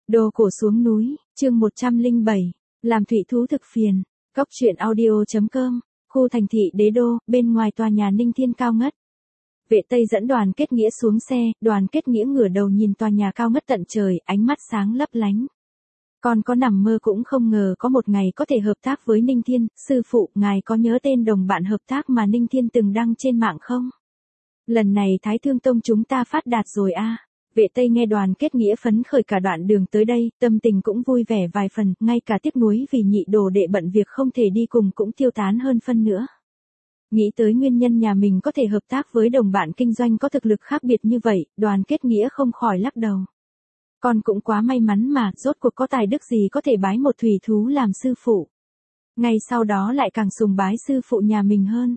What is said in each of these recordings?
Đồ cổ xuống núi, chương 107, làm thủy thú thực phiền. Cóc truyện audio.com, khu thành thị Đế Đô, bên ngoài tòa nhà Ninh Thiên cao ngất. Vệ Tây dẫn Đoàn Kết Nghĩa xuống xe, Đoàn Kết Nghĩa ngửa đầu nhìn tòa nhà cao ngất tận trời, ánh mắt sáng lấp lánh. Con có nằm mơ cũng không ngờ có một ngày có thể hợp tác với Ninh Thiên. Sư phụ, ngài có nhớ tên đồng bạn hợp tác mà Ninh Thiên từng đăng trên mạng không? Lần này Thái Thương Tông chúng ta phát đạt rồi a. Vệ Tây nghe Đoàn Kết Nghĩa phấn khởi cả đoạn đường tới đây, tâm tình cũng vui vẻ vài phần, ngay cả tiếc nuối vì nhị đồ đệ bận việc không thể đi cùng cũng tiêu tán hơn phân nữa. Nghĩ tới nguyên nhân nhà mình có thể hợp tác với đồng bạn kinh doanh có thực lực khác biệt như vậy, Đoàn Kết Nghĩa không khỏi lắc đầu. Con cũng quá may mắn mà, rốt cuộc có tài đức gì có thể bái một thủy thú làm sư phụ. Ngay sau đó lại càng sùng bái sư phụ nhà mình hơn.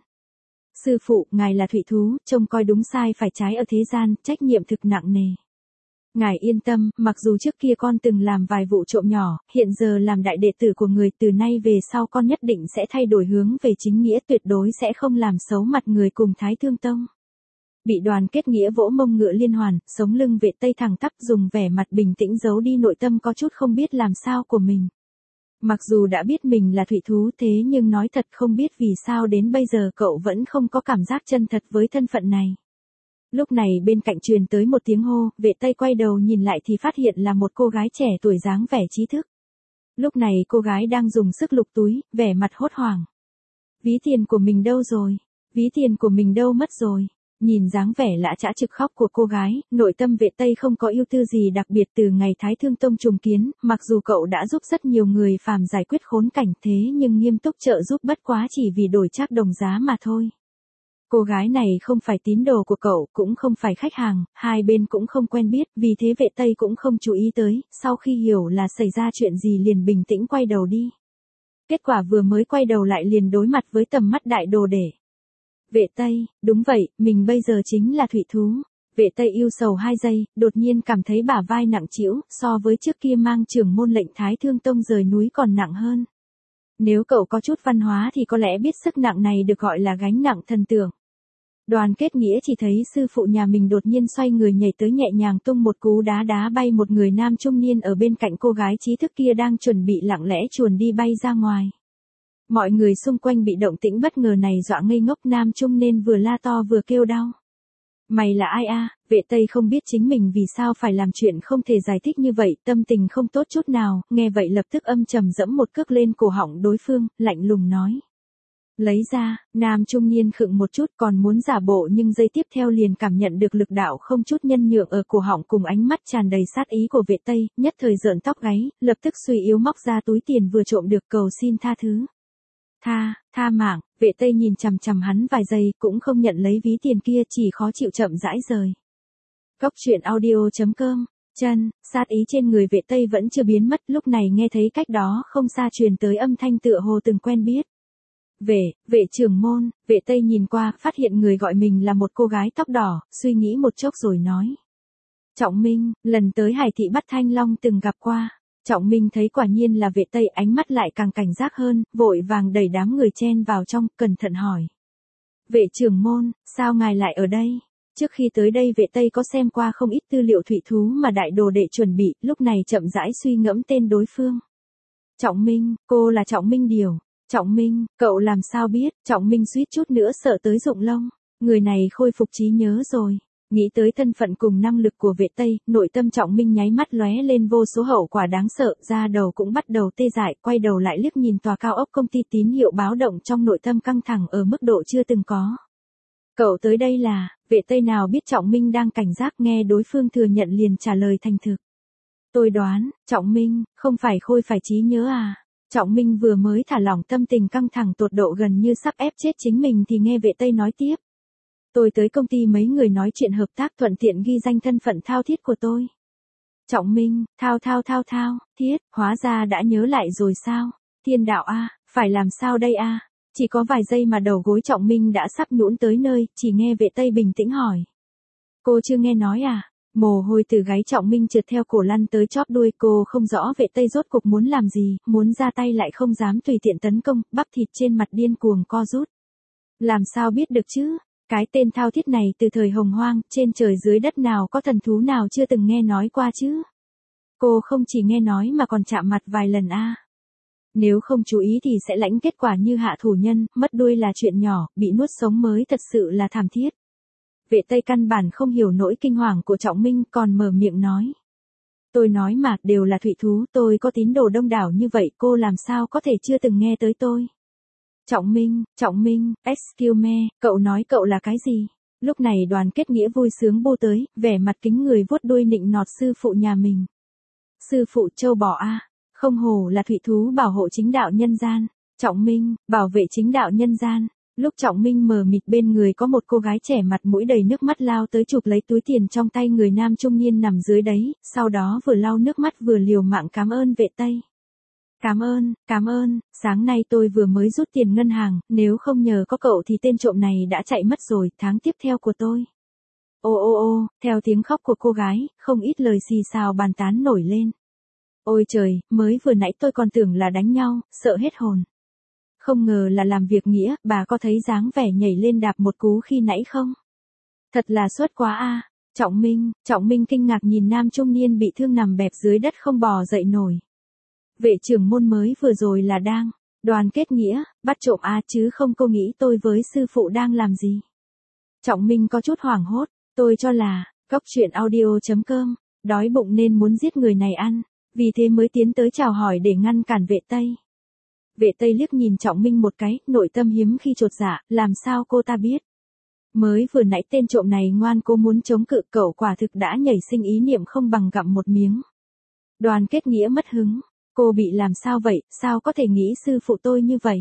Sư phụ, ngài là thủy thú, trông coi đúng sai phải trái ở thế gian, trách nhiệm thực nặng nề. Ngài yên tâm, mặc dù trước kia con từng làm vài vụ trộm nhỏ, hiện giờ làm đại đệ tử của người, từ nay về sau con nhất định sẽ thay đổi hướng về chính nghĩa, tuyệt đối sẽ không làm xấu mặt người cùng Thái Thương Tông. Bị Đoàn Kết Nghĩa vỗ mông ngựa liên hoàn, sống lưng Vệ Tây thẳng tắp, dùng vẻ mặt bình tĩnh giấu đi nội tâm có chút không biết làm sao của mình. Mặc dù đã biết mình là thủy thú thế nhưng nói thật không biết vì sao đến bây giờ cậu vẫn không có cảm giác chân thật với thân phận này. Lúc này bên cạnh truyền tới một tiếng hô, Vệ Tây quay đầu nhìn lại thì phát hiện là một cô gái trẻ tuổi dáng vẻ trí thức. Lúc này cô gái đang dùng sức lục túi, vẻ mặt hốt hoảng. Ví tiền của mình đâu rồi? Ví tiền của mình đâu mất rồi? Nhìn dáng vẻ lã chã trực khóc của cô gái, nội tâm Vệ Tây không có ưu tư gì đặc biệt từ ngày Thái Thương Tông trùng kiến, mặc dù cậu đã giúp rất nhiều người phàm giải quyết khốn cảnh thế nhưng nghiêm túc trợ giúp bất quá chỉ vì đổi trác đồng giá mà thôi. Cô gái này không phải tín đồ của cậu, cũng không phải khách hàng, hai bên cũng không quen biết, vì thế Vệ Tây cũng không chú ý tới, sau khi hiểu là xảy ra chuyện gì liền bình tĩnh quay đầu đi. Kết quả vừa mới quay đầu lại liền đối mặt với tầm mắt đại đồ đệ. Vệ Tây, đúng vậy, mình bây giờ chính là thủy thú. Vệ Tây ưu sầu 2 giây, đột nhiên cảm thấy bả vai nặng trĩu, so với trước kia mang trưởng môn lệnh Thái Thương Tông rời núi còn nặng hơn. Nếu cậu có chút văn hóa thì có lẽ biết sức nặng này được gọi là gánh nặng thần tượng. Đoàn Kết Nghĩa chỉ thấy sư phụ nhà mình đột nhiên xoay người nhảy tới nhẹ nhàng tung một cú đá đá bay một người nam trung niên ở bên cạnh cô gái trí thức kia đang chuẩn bị lặng lẽ chuồn đi bay ra ngoài. Mọi người xung quanh bị động tĩnh bất ngờ này dọa ngây ngốc, nam trung nên vừa la to vừa kêu đau. Mày là ai a? Vệ Tây không biết chính mình vì sao phải làm chuyện không thể giải thích như vậy, tâm tình không tốt chút nào, nghe vậy lập tức âm trầm dẫm một cước lên cổ họng đối phương, lạnh lùng nói. Lấy ra, nam trung niên khựng một chút còn muốn giả bộ nhưng giây tiếp theo liền cảm nhận được lực đạo không chút nhân nhượng ở cổ họng cùng ánh mắt tràn đầy sát ý của Vệ Tây, nhất thời rợn tóc gáy, lập tức suy yếu móc ra túi tiền vừa trộm được cầu xin tha thứ. Tha mạng, Vệ Tây nhìn chằm chằm hắn vài giây cũng không nhận lấy ví tiền kia, chỉ khó chịu chậm rãi rời. Cóc truyện audio.com, sát ý trên người Vệ Tây vẫn chưa biến mất, lúc này nghe thấy cách đó không xa truyền tới âm thanh tựa hồ từng quen biết. Vệ trưởng môn, Vệ Tây nhìn qua, phát hiện người gọi mình là một cô gái tóc đỏ, suy nghĩ một chốc rồi nói. Trọng Minh, lần tới Hải Thị bắt Thanh Long từng gặp qua. Trọng Minh thấy quả nhiên là Vệ Tây, ánh mắt lại càng cảnh giác hơn, vội vàng đẩy đám người chen vào trong, cẩn thận hỏi. Vệ trưởng môn, sao ngài lại ở đây? Trước khi tới đây Vệ Tây có xem qua không ít tư liệu thủy thú mà đại đồ đệ chuẩn bị, lúc này chậm rãi suy ngẫm tên đối phương. Trọng Minh, cô là Trọng Minh Điều. Trọng Minh, cậu làm sao biết? Trọng Minh suýt chút nữa sợ tới rụng lông. Người này khôi phục trí nhớ rồi. Nghĩ tới thân phận cùng năng lực của Vệ Tây, nội tâm Trọng Minh nháy mắt lóe lên vô số hậu quả đáng sợ, da đầu cũng bắt đầu tê dại, quay đầu lại liếc nhìn tòa cao ốc công ty tín hiệu báo động, trong nội tâm căng thẳng ở mức độ chưa từng có. Cậu tới đây là? Vệ Tây nào biết Trọng Minh đang cảnh giác, nghe đối phương thừa nhận liền trả lời thành thực. Tôi đoán, Trọng Minh, không phải khôi phải trí nhớ à? Trọng Minh vừa mới thả lỏng tâm tình căng thẳng tột độ gần như sắp ép chết chính mình thì nghe Vệ Tây nói tiếp. Tôi tới công ty mấy người nói chuyện hợp tác, thuận tiện ghi danh thân phận thao thiết của tôi. Trọng Minh, thao, thiết, hóa ra đã nhớ lại rồi sao? Thiên đạo a, phải làm sao đây a? Chỉ có vài giây mà đầu gối Trọng Minh đã sắp nhũn tới nơi, chỉ nghe Vệ Tây bình tĩnh hỏi. Cô chưa nghe nói à? Mồ hôi từ gáy Trọng Minh trượt theo cổ lăn tới chóp đuôi, cô không rõ Vệ Tây rốt cuộc muốn làm gì, muốn ra tay lại không dám tùy tiện tấn công, bắp thịt trên mặt điên cuồng co rút. Làm sao biết được chứ? Cái tên thao thiết này từ thời hồng hoang, trên trời dưới đất nào có thần thú nào chưa từng nghe nói qua chứ? Cô không chỉ nghe nói mà còn chạm mặt vài lần a. Nếu không chú ý thì sẽ lãnh kết quả như hạ thủ nhân, mất đuôi là chuyện nhỏ, bị nuốt sống mới thật sự là thảm thiết. Vệ Tây căn bản không hiểu nỗi kinh hoàng của Trọng Minh, còn mở miệng nói. Tôi nói mà, đều là thủy thú, tôi có tín đồ đông đảo như vậy, cô làm sao có thể chưa từng nghe tới tôi. Trọng Minh, excuse me, cậu nói cậu là cái gì? Lúc này Đoàn Kết Nghĩa vui sướng bô tới, vẻ mặt kính người vuốt đuôi nịnh nọt sư phụ nhà mình. Sư phụ châu bò a, không hổ là thủy thú bảo hộ chính đạo nhân gian. Trọng Minh, bảo vệ chính đạo nhân gian. Lúc Trọng Minh mờ mịt bên người có một cô gái trẻ mặt mũi đầy nước mắt lao tới chụp lấy túi tiền trong tay người nam trung niên nằm dưới đấy, sau đó vừa lau nước mắt vừa liều mạng cảm ơn Vệ Tây. Cảm ơn, sáng nay tôi vừa mới rút tiền ngân hàng, nếu không nhờ có cậu thì tên trộm này đã chạy mất rồi, tháng tiếp theo của tôi. Ô, theo tiếng khóc của cô gái, không ít lời xì xào bàn tán nổi lên. Ôi trời, mới vừa nãy tôi còn tưởng là đánh nhau, sợ hết hồn. Không ngờ là làm việc nghĩa, bà có thấy dáng vẻ nhảy lên đạp một cú khi nãy không? Thật là suốt quá a. Trọng Minh kinh ngạc nhìn nam trung niên bị thương nằm bẹp dưới đất không bò dậy nổi. Vệ trưởng môn mới vừa rồi là đang, Đoàn Kết Nghĩa, bắt trộm a chứ không, cô nghĩ tôi với sư phụ đang làm gì? Trọng Minh có chút hoảng hốt, tôi cho là, cóc truyện audio.com, đói bụng nên muốn giết người này ăn, vì thế mới tiến tới chào hỏi để ngăn cản Vệ Tây. Vệ Tây liếc nhìn Trọng Minh một cái, nội tâm hiếm khi chột dạ, làm sao cô ta biết? Mới vừa nãy tên trộm này ngoan cố muốn chống cự, cậu quả thực đã nhảy sinh ý niệm không bằng gặm một miếng. Đoàn Kết Nghĩa mất hứng, cô bị làm sao vậy, sao có thể nghĩ sư phụ tôi như vậy?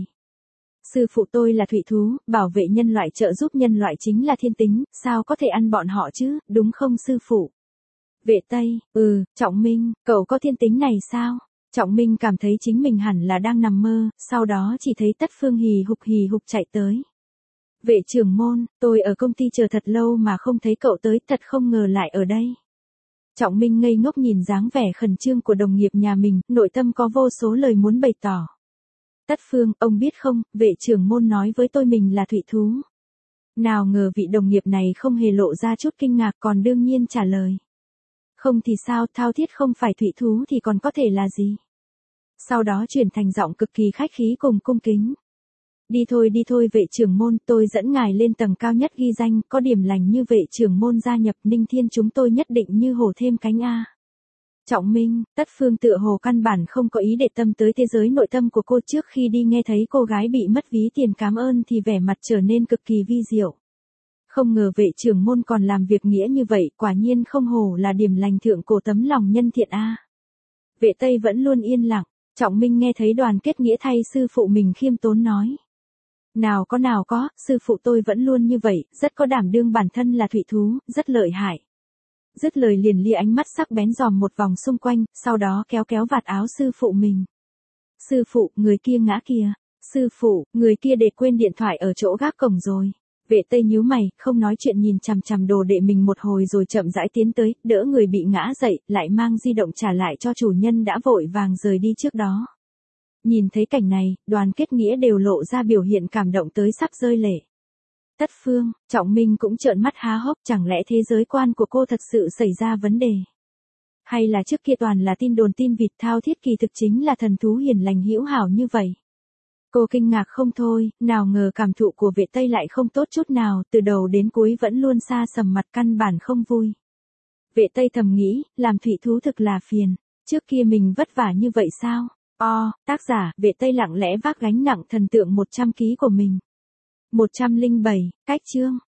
Sư phụ tôi là thủy thú, bảo vệ nhân loại, trợ giúp nhân loại chính là thiên tính, sao có thể ăn bọn họ chứ, đúng không sư phụ? Vệ Tây, Trọng Minh, cậu có thiên tính này sao? Trọng Minh cảm thấy chính mình hẳn là đang nằm mơ, sau đó chỉ thấy Tất Phương hì hục chạy tới. Vệ trưởng môn, tôi ở công ty chờ thật lâu mà không thấy cậu tới, thật không ngờ lại ở đây. Trọng Minh ngây ngốc nhìn dáng vẻ khẩn trương của đồng nghiệp nhà mình, nội tâm có vô số lời muốn bày tỏ. Tất Phương, ông biết không, vệ trưởng môn nói với tôi mình là thủy thú. Nào ngờ vị đồng nghiệp này không hề lộ ra chút kinh ngạc, còn đương nhiên trả lời. Không thì sao, thao thiết không phải thủy thú thì còn có thể là gì? Sau đó chuyển thành giọng cực kỳ khách khí cùng cung kính. Đi thôi vệ trưởng môn, tôi dẫn ngài lên tầng cao nhất ghi danh, có điểm lành như vệ trưởng môn gia nhập Ninh Thiên chúng tôi nhất định như hổ thêm cánh a. Trọng Minh, Tất Phương tựa hồ căn bản không có ý để tâm tới thế giới nội tâm của cô, trước khi đi nghe thấy cô gái bị mất ví tiền cảm ơn thì vẻ mặt trở nên cực kỳ vi diệu. Không ngờ vệ trưởng môn còn làm việc nghĩa như vậy, quả nhiên không hổ là điểm lành thượng cổ tấm lòng nhân thiện a. Vệ Tây vẫn luôn yên lặng, Trọng Minh nghe thấy Đoàn Kết Nghĩa thay sư phụ mình khiêm tốn nói. Nào có, sư phụ tôi vẫn luôn như vậy, rất có đảm đương, bản thân là thủy thú, rất lợi hại. Dứt lời liền lia ánh mắt sắc bén dòm một vòng xung quanh, sau đó kéo vạt áo sư phụ mình. Sư phụ, người kia ngã kìa. Sư phụ, người kia để quên điện thoại ở chỗ gác cổng rồi. Vệ Tây nhíu mày, không nói chuyện nhìn chằm chằm đồ đệ mình một hồi rồi chậm rãi tiến tới, đỡ người bị ngã dậy, lại mang di động trả lại cho chủ nhân đã vội vàng rời đi trước đó. Nhìn thấy cảnh này, Đoàn Kết Nghĩa đều lộ ra biểu hiện cảm động tới sắp rơi lệ. Tất Phương, Trọng Minh cũng trợn mắt há hốc, chẳng lẽ thế giới quan của cô thật sự xảy ra vấn đề? Hay là trước kia toàn là tin đồn tin vịt, thao thiết kỳ thực chính là thần thú hiền lành hữu hảo như vậy? Cô kinh ngạc không thôi, nào ngờ cảm thụ của Vệ Tây lại không tốt chút nào, từ đầu đến cuối vẫn luôn xa sầm mặt, căn bản không vui. Vệ Tây thầm nghĩ, làm thủy thú thực là phiền, trước kia mình vất vả như vậy sao? Tác giả, Vệ Tây lặng lẽ vác gánh nặng thần tượng 100 kg của mình. 107, cách chương.